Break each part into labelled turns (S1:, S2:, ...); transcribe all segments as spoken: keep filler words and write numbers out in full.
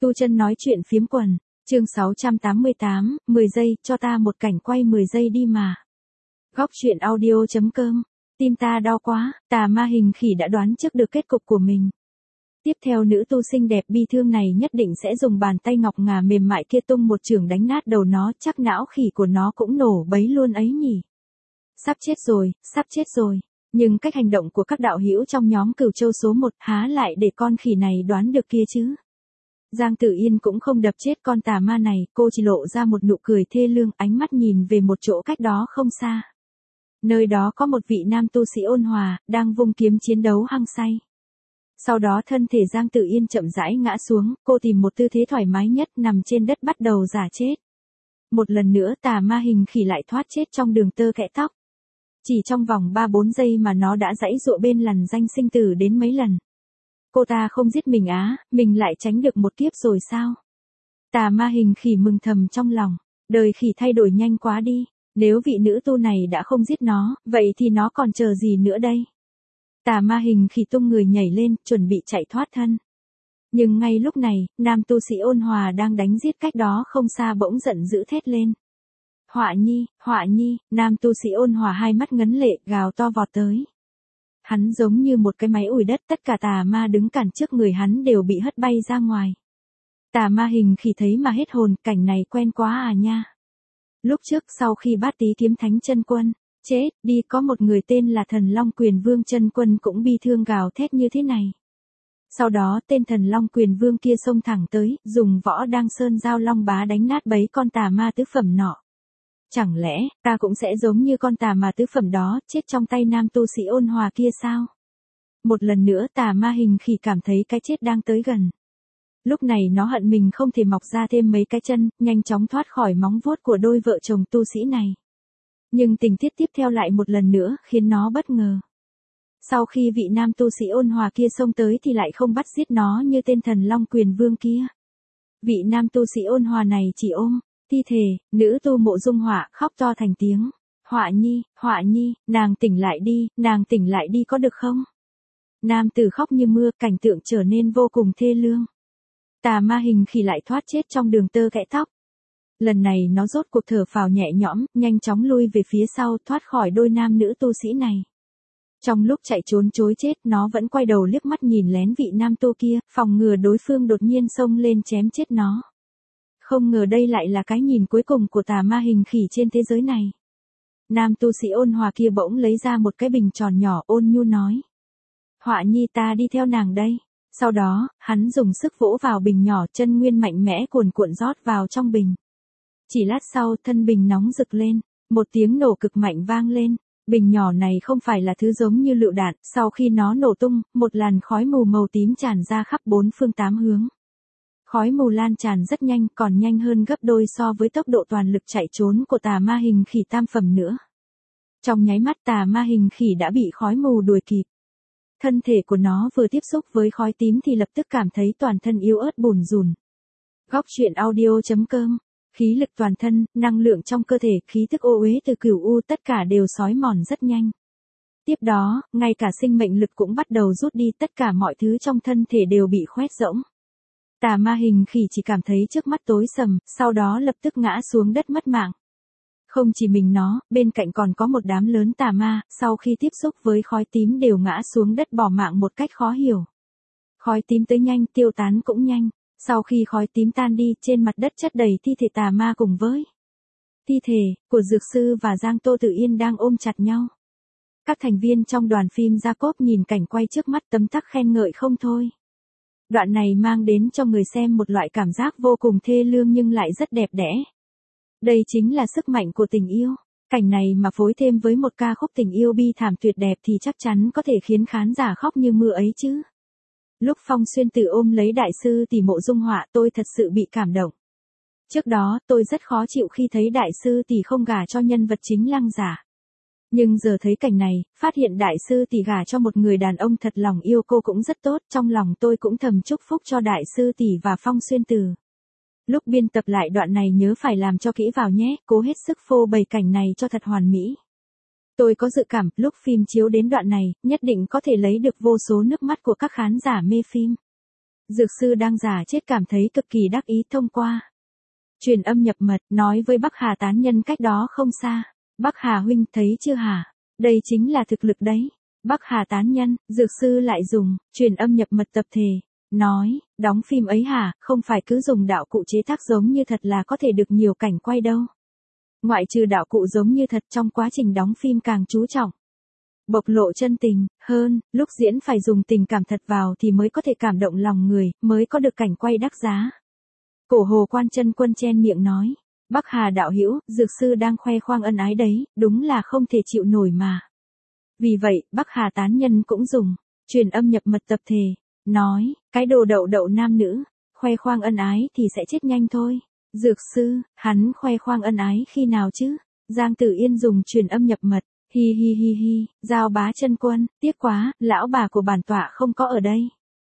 S1: Tu Chân nói chuyện phiếm quần, chương sáu trăm tám mươi tám, mười giây, cho ta một cảnh quay mười giây đi mà. Góc truyện audio chấm com, tim ta đau quá, tà ma hình khỉ đã đoán trước được kết cục của mình. Tiếp theo nữ tu xinh đẹp bi thương này nhất định sẽ dùng bàn tay ngọc ngà mềm mại kia tung một chưởng đánh nát đầu nó, chắc não khỉ của nó cũng nổ bấy luôn ấy nhỉ. Sắp chết rồi, sắp chết rồi. Nhưng cách hành động của các đạo hữu trong nhóm Cửu Châu số một há lại để con khỉ này đoán được kia chứ. Giang Tử Yên cũng không đập chết con tà ma này, cô chỉ lộ ra một nụ cười thê lương, ánh mắt nhìn về một chỗ cách đó không xa. Nơi đó có một vị nam tu sĩ ôn hòa, đang vung kiếm chiến đấu hăng say. Sau đó thân thể Giang Tử Yên chậm rãi ngã xuống, cô tìm một tư thế thoải mái nhất nằm trên đất bắt đầu giả chết. Một lần nữa tà ma hình khỉ lại thoát chết trong đường tơ kẽ tóc. Chỉ trong vòng ba bốn giây mà nó đã giãy giụa bên lằn ranh sinh tử đến mấy lần. Cô ta không giết mình á, mình lại tránh được một kiếp rồi sao? Tà ma hình khỉ mừng thầm trong lòng, đời khỉ thay đổi nhanh quá đi, nếu vị nữ tu này đã không giết nó, vậy thì nó còn chờ gì nữa đây? Tà ma hình khỉ tung người nhảy lên, chuẩn bị chạy thoát thân. Nhưng ngay lúc này, nam tu sĩ ôn hòa đang đánh giết cách đó không xa bỗng giận dữ thét lên. Họa nhi, họa nhi, nam tu sĩ ôn hòa hai mắt ngấn lệ, gào to vọt tới. Hắn giống như một cái máy ủi đất, tất cả tà ma đứng cản trước người hắn đều bị hất bay ra ngoài. Tà ma hình khỉ thấy mà hết hồn, cảnh này quen quá à nha. Lúc trước sau khi bát tí kiếm thánh chân quân, chết đi có một người tên là thần Long Quyền Vương chân quân cũng bi thương gào thét như thế này. Sau đó tên thần Long Quyền Vương kia xông thẳng tới, dùng võ đăng sơn giao long bá đánh nát bấy con tà ma tứ phẩm nọ. Chẳng lẽ, ta cũng sẽ giống như con tà ma tứ phẩm đó, chết trong tay nam tu sĩ ôn hòa kia sao? Một lần nữa tà ma hình khỉ cảm thấy cái chết đang tới gần. Lúc này nó hận mình không thể mọc ra thêm mấy cái chân, nhanh chóng thoát khỏi móng vuốt của đôi vợ chồng tu sĩ này. Nhưng tình tiết tiếp theo lại một lần nữa, khiến nó bất ngờ. Sau khi vị nam tu sĩ ôn hòa kia xông tới thì lại không bắt giết nó như tên thần Long Quyền Vương kia. Vị nam tu sĩ ôn hòa này chỉ ôm thi thể, nữ tu Mộ Dung Họa khóc to thành tiếng. Họa nhi, Họa nhi, nàng tỉnh lại đi, nàng tỉnh lại đi có được không? Nam tử khóc như mưa, cảnh tượng trở nên vô cùng thê lương. Tà ma hình khỉ lại thoát chết trong đường tơ kẽ tóc. Lần này nó rốt cuộc thở phào nhẹ nhõm, nhanh chóng lui về phía sau thoát khỏi đôi nam nữ tu sĩ này. Trong lúc chạy trốn chối chết nó vẫn quay đầu liếc mắt nhìn lén vị nam tu kia, phòng ngừa đối phương đột nhiên xông lên chém chết nó. Không ngờ đây lại là cái nhìn cuối cùng của tà ma hình khỉ trên thế giới này. Nam tu sĩ ôn hòa kia bỗng lấy ra một cái bình tròn nhỏ ôn nhu nói. Họa nhi ta đi theo nàng đây. Sau đó, hắn dùng sức vỗ vào bình nhỏ, chân nguyên mạnh mẽ cuồn cuộn rót vào trong bình. Chỉ lát sau thân bình nóng rực lên, một tiếng nổ cực mạnh vang lên. Bình nhỏ này không phải là thứ giống như lựu đạn, sau khi nó nổ tung, một làn khói mù màu tím tràn ra khắp bốn phương tám hướng. Khói mù lan tràn rất nhanh, còn nhanh hơn gấp đôi so với tốc độ toàn lực chạy trốn của tà ma hình khỉ tam phẩm nữa. Trong nháy mắt tà ma hình khỉ đã bị khói mù đuổi kịp. Thân thể của nó vừa tiếp xúc với khói tím thì lập tức cảm thấy toàn thân yếu ớt bùn rùn. Góc truyện audio chấm com, khí lực toàn thân, năng lượng trong cơ thể, khí thức ô uế từ cửu u tất cả đều xói mòn rất nhanh. Tiếp đó, ngay cả sinh mệnh lực cũng bắt đầu rút đi, tất cả mọi thứ trong thân thể đều bị khoét rỗng. Tà ma hình khỉ chỉ cảm thấy trước mắt tối sầm, sau đó lập tức ngã xuống đất mất mạng. Không chỉ mình nó, bên cạnh còn có một đám lớn tà ma, sau khi tiếp xúc với khói tím đều ngã xuống đất bỏ mạng một cách khó hiểu. Khói tím tới nhanh, tiêu tán cũng nhanh. Sau khi khói tím tan đi, trên mặt đất chất đầy thi thể tà ma cùng với thi thể của Dược Sư và Giang Tô Tử Yên đang ôm chặt nhau. Các thành viên trong đoàn phim Jacob nhìn cảnh quay trước mắt tấm tắc khen ngợi không thôi. Đoạn này mang đến cho người xem một loại cảm giác vô cùng thê lương nhưng lại rất đẹp đẽ. Đây chính là sức mạnh của tình yêu. Cảnh này mà phối thêm với một ca khúc tình yêu bi thảm tuyệt đẹp thì chắc chắn có thể khiến khán giả khóc như mưa ấy chứ. Lúc Phong Xuyên Tử ôm lấy đại sư tỷ Mộ Dung Họa tôi thật sự bị cảm động. Trước đó tôi rất khó chịu khi thấy đại sư tỷ không gả cho nhân vật chính Lăng Giả. Nhưng giờ thấy cảnh này, phát hiện đại sư tỷ gả cho một người đàn ông thật lòng yêu cô cũng rất tốt, trong lòng tôi cũng thầm chúc phúc cho đại sư tỷ và Phong Xuyên Tử. Lúc biên tập lại đoạn này nhớ phải làm cho kỹ vào nhé, cố hết sức phô bày cảnh này cho thật hoàn mỹ. Tôi có dự cảm, lúc phim chiếu đến đoạn này, nhất định có thể lấy được vô số nước mắt của các khán giả mê phim. dược sư đang giả chết cảm thấy cực kỳ đắc ý thông qua. Truyền âm nhập mật, nói với Bắc Hà tán nhân cách đó không xa. Bắc Hà huynh thấy chưa hả? Đây chính là thực lực đấy. Bắc Hà tán nhân, dược sư lại dùng, truyền âm nhập mật tập thể. Nói, đóng phim ấy hả, không phải cứ dùng đạo cụ chế tác giống như thật là có thể được nhiều cảnh quay đâu. Ngoại trừ đạo cụ giống như thật trong quá trình đóng phim càng chú trọng. Bộc lộ chân tình, hơn, lúc diễn phải dùng tình cảm thật vào thì mới có thể cảm động lòng người, mới có được cảnh quay đắt giá. Cổ Hồ Quan Chân Quân chen miệng nói, Bắc Hà đạo hữu, dược sư đang khoe khoang ân ái đấy, đúng là không thể chịu nổi mà. Vì vậy, Bắc Hà tán nhân cũng dùng, truyền âm nhập mật tập thể, nói, cái đồ đậu đậu nam nữ, khoe khoang ân ái thì sẽ chết nhanh thôi. Dược sư, hắn khoe khoang ân ái khi nào chứ? Giang Tử Yên dùng truyền âm nhập mật, hi hi hi hi, Giao Bá Chân Quân, tiếc quá, lão bà của bản tọa không có ở đây.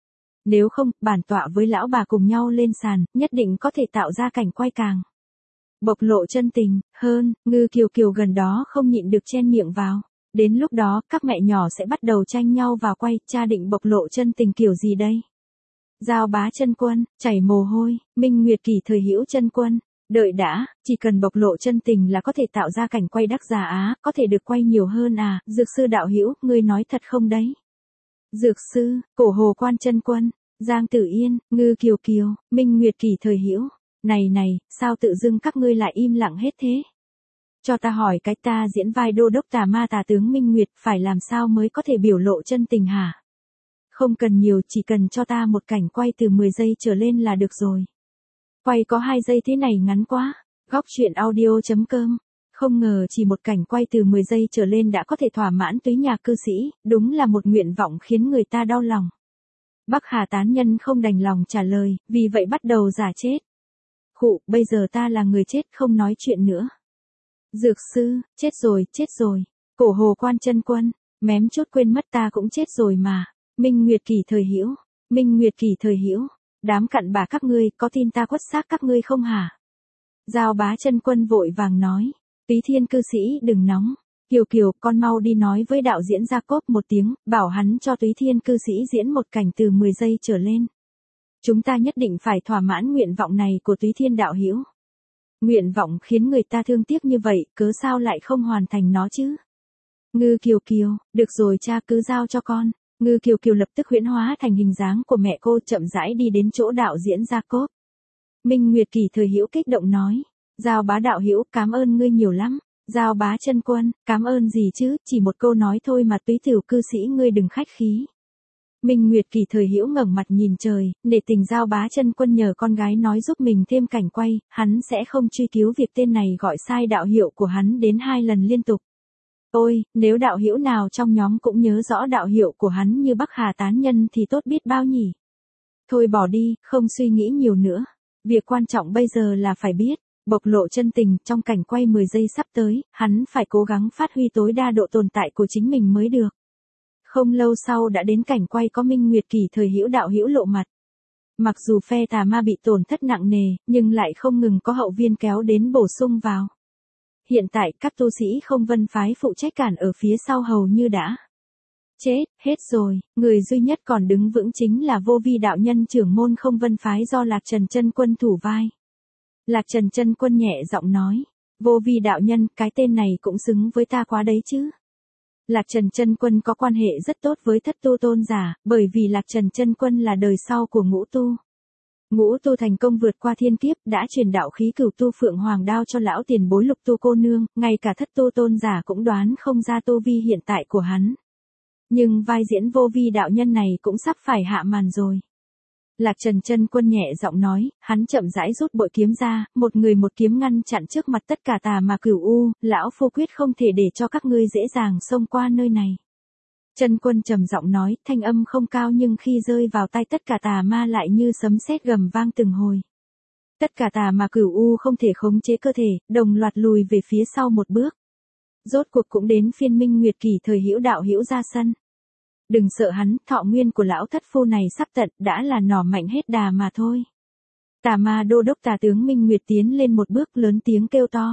S1: Nếu không, bản tọa với lão bà cùng nhau lên sàn, nhất định có thể tạo ra cảnh quay càng bộc lộ chân tình, hơn, Ngư Kiều Kiều gần đó không nhịn được chen miệng vào. Đến lúc đó, các mẹ nhỏ sẽ bắt đầu tranh nhau vào quay, cha định bộc lộ chân tình kiểu gì đây? Giao Bá Chân Quân, chảy mồ hôi, Minh Nguyệt Kỳ thời hữu chân quân, đợi đã, chỉ cần bộc lộ chân tình là có thể tạo ra cảnh quay đắt giá á, có thể được quay nhiều hơn à, dược sư đạo hữu, ngươi nói thật không đấy? Dược sư, Cổ Hồ Quan Chân Quân, Giang Tử Yên, Ngư Kiều Kiều, Minh Nguyệt Kỳ thời hữu, này này, sao tự dưng các ngươi lại im lặng hết thế? Cho ta hỏi cái ta diễn vai đô đốc tà ma tà tướng Minh Nguyệt phải làm sao mới có thể biểu lộ chân tình hả? Không cần nhiều, chỉ cần cho ta một cảnh quay từ mười giây trở lên là được rồi. Quay có hai giây thế này ngắn quá. Góc truyện audio chấm com. Không ngờ chỉ một cảnh quay từ mười giây trở lên đã có thể thỏa mãn túy nhà cư sĩ, đúng là một nguyện vọng khiến người ta đau lòng. Bắc Hà tán nhân không đành lòng trả lời, vì vậy bắt đầu giả chết. Khụ, bây giờ ta là người chết không nói chuyện nữa. Dược sư, chết rồi, chết rồi. Cổ Hồ Quan Chân Quân, mém chút quên mất ta cũng chết rồi mà. Minh Nguyệt Kỳ thời hữu, Minh Nguyệt Kỳ thời hữu, đám cặn bã các ngươi, có tin ta quất xác các ngươi không hả? Giao Bá Chân Quân vội vàng nói, Túy Thiên cư sĩ đừng nóng, Kiều Kiều, con mau đi nói với đạo diễn Jacob một tiếng, bảo hắn cho Túy Thiên cư sĩ diễn một cảnh từ mười giây trở lên. Chúng ta nhất định phải thỏa mãn nguyện vọng này của Túy Thiên đạo hữu. Nguyện vọng khiến người ta thương tiếc như vậy, cớ sao lại không hoàn thành nó chứ? Ngư Kiều Kiều, được rồi cha cứ giao cho con. Ngư Kiều Kiều lập tức huyễn hóa thành hình dáng của mẹ cô, chậm rãi đi đến chỗ đạo diễn Jacob. Minh Nguyệt Kỳ thời hữu kích động nói, Giao Bá đạo hữu, cảm ơn ngươi nhiều lắm. Giao Bá Chân Quân, cảm ơn gì chứ, chỉ một câu nói thôi mà Túy tiểu cư sĩ ngươi đừng khách khí. Minh Nguyệt Kỳ thời hữu ngẩng mặt nhìn trời, nể tình Giao Bá Chân Quân nhờ con gái nói giúp mình thêm cảnh quay, hắn sẽ không truy cứu việc tên này gọi sai đạo hiệu của hắn đến hai lần liên tục. Ôi, nếu đạo hữu nào trong nhóm cũng nhớ rõ đạo hiệu của hắn như Bắc Hà tán nhân thì tốt biết bao nhỉ. Thôi bỏ đi, không suy nghĩ nhiều nữa. Việc quan trọng bây giờ là phải biết, bộc lộ chân tình trong cảnh quay mười giây sắp tới, hắn phải cố gắng phát huy tối đa độ tồn tại của chính mình mới được. Không lâu sau đã đến cảnh quay có Minh Nguyệt Kỳ thời hữu đạo hữu lộ mặt. Mặc dù phe tà ma bị tổn thất nặng nề, nhưng lại không ngừng có hậu viên kéo đến bổ sung vào. Hiện tại các tu sĩ không vân phái phụ trách cản ở phía sau hầu như đã chết, hết rồi, người duy nhất còn đứng vững chính là Vô Vi đạo nhân trưởng môn không vân phái do Lạc Trần Chân Quân thủ vai. Lạc Trần Chân Quân nhẹ giọng nói, Vô Vi đạo nhân, cái tên này cũng xứng với ta quá đấy chứ. Lạc Trần Chân Quân có quan hệ rất tốt với Thất Tu tôn giả, bởi vì Lạc Trần Chân Quân là đời sau của Ngũ Tu. Ngũ Tu thành công vượt qua thiên kiếp, đã truyền đạo khí Cửu Tu Phượng Hoàng đao cho lão tiền bối Lục Tu cô nương, ngay cả Thất Tu tôn giả cũng đoán không ra tu vi hiện tại của hắn. Nhưng vai diễn Vô Vi đạo nhân này cũng sắp phải hạ màn rồi. Lạc Trần Chân Quân nhẹ giọng nói, hắn chậm rãi rút bội kiếm ra, một người một kiếm ngăn chặn trước mặt tất cả tà mà Cửu U, lão phu quyết không thể để cho các ngươi dễ dàng xông qua nơi này. Chân Quân trầm giọng nói, thanh âm không cao nhưng khi rơi vào tai tất cả tà ma lại như sấm sét gầm vang từng hồi. Tất cả tà ma Cửu U không thể khống chế cơ thể, đồng loạt lùi về phía sau một bước. Rốt cuộc cũng đến phiên Minh Nguyệt Kỳ thời hữu đạo hữu ra sân. Đừng sợ hắn, thọ nguyên của lão thất phu này sắp tận, đã là nỏ mạnh hết đà mà thôi. Tà ma đô đốc tà tướng Minh Nguyệt tiến lên một bước lớn tiếng kêu to.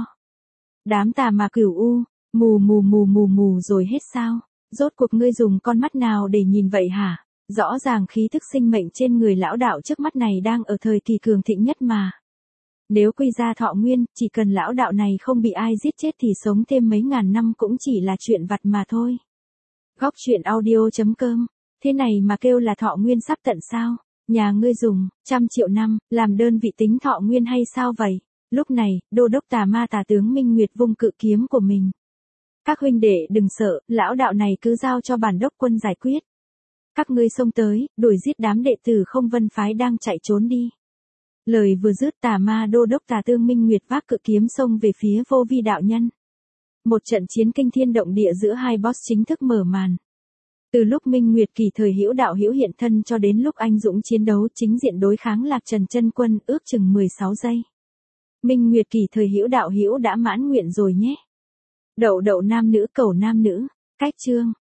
S1: Đám tà ma Cửu U, mù mù mù mù mù rồi hết sao? Rốt cuộc ngươi dùng con mắt nào để nhìn vậy hả? Rõ ràng khí thức sinh mệnh trên người lão đạo trước mắt này đang ở thời kỳ cường thịnh nhất mà. Nếu quy ra thọ nguyên, chỉ cần lão đạo này không bị ai giết chết thì sống thêm mấy ngàn năm cũng chỉ là chuyện vặt mà thôi. Góc truyện audio chấm com. Thế này mà kêu là thọ nguyên sắp tận sao? Nhà ngươi dùng trăm triệu năm làm đơn vị tính thọ nguyên hay sao vậy? Lúc này, đô đốc tà ma tà tướng Minh Nguyệt vung cự kiếm của mình. Các huynh đệ đừng sợ, lão đạo này cứ giao cho bản đốc quân giải quyết. Các ngươi xông tới, đuổi giết đám đệ tử Không Vân phái đang chạy trốn đi. Lời vừa dứt, tà ma đô đốc tà tướng Minh Nguyệt vác cự kiếm xông về phía Vô Vi đạo nhân. Một trận chiến kinh thiên động địa giữa hai boss chính thức mở màn. Từ lúc Minh Nguyệt kỳ thời hữu đạo hữu hiện thân cho đến lúc anh dũng chiến đấu chính diện đối kháng Lạc Trần chân quân ước chừng mười sáu giây. Minh Nguyệt kỳ thời hữu đạo hữu đã mãn nguyện rồi nhé. Đậu đậu nam nữ cầu nam nữ. Cách chương.